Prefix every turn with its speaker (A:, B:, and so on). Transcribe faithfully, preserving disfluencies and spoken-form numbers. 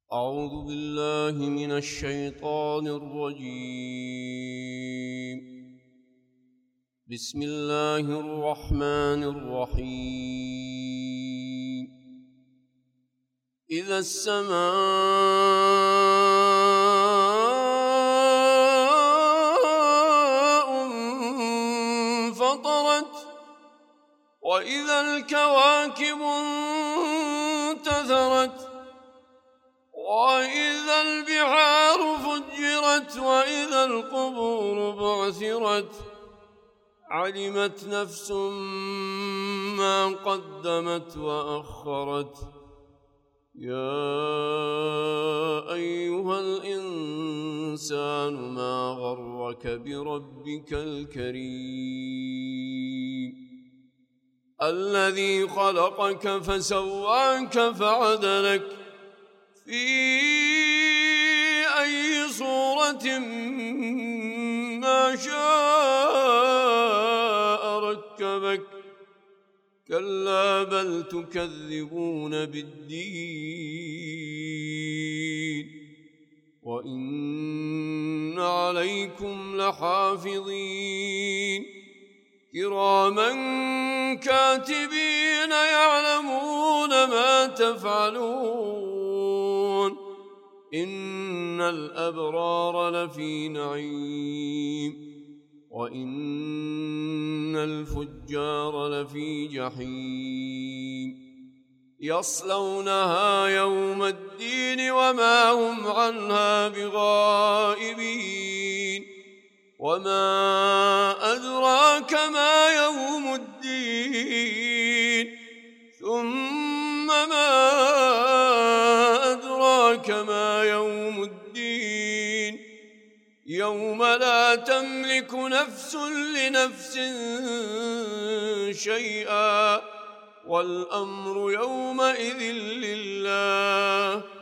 A: أعوذ بالله من الشيطان الرجيم. بسم الله الرحمن الرحيم. إذا السماء انفطرت وإذا الكواكب انتثرت وإذا البحار فجرت وإذا القبور بعثرت علمت نفس ما قدمت وأخرت. يا أيها الإنسان ما غرك بربك الكريم الذي خلقك فسواك فعدلك في أي صورة ما شاء ركبك. كلا بل تكذبون بالدين وإن عليكم لحافظين كراما كاتبين يعلمون ما تفعلون. إن الأبرار لفي نعيم وإن الفجار لفي جحيم يصلونها يوم الدين وما هم عنها بغائبين. وما أدراك ما يوم الدين ثم ما أدراك ما يوم الدين يوم لا تملك نفس لنفس شيئا والأمر يومئذ لله.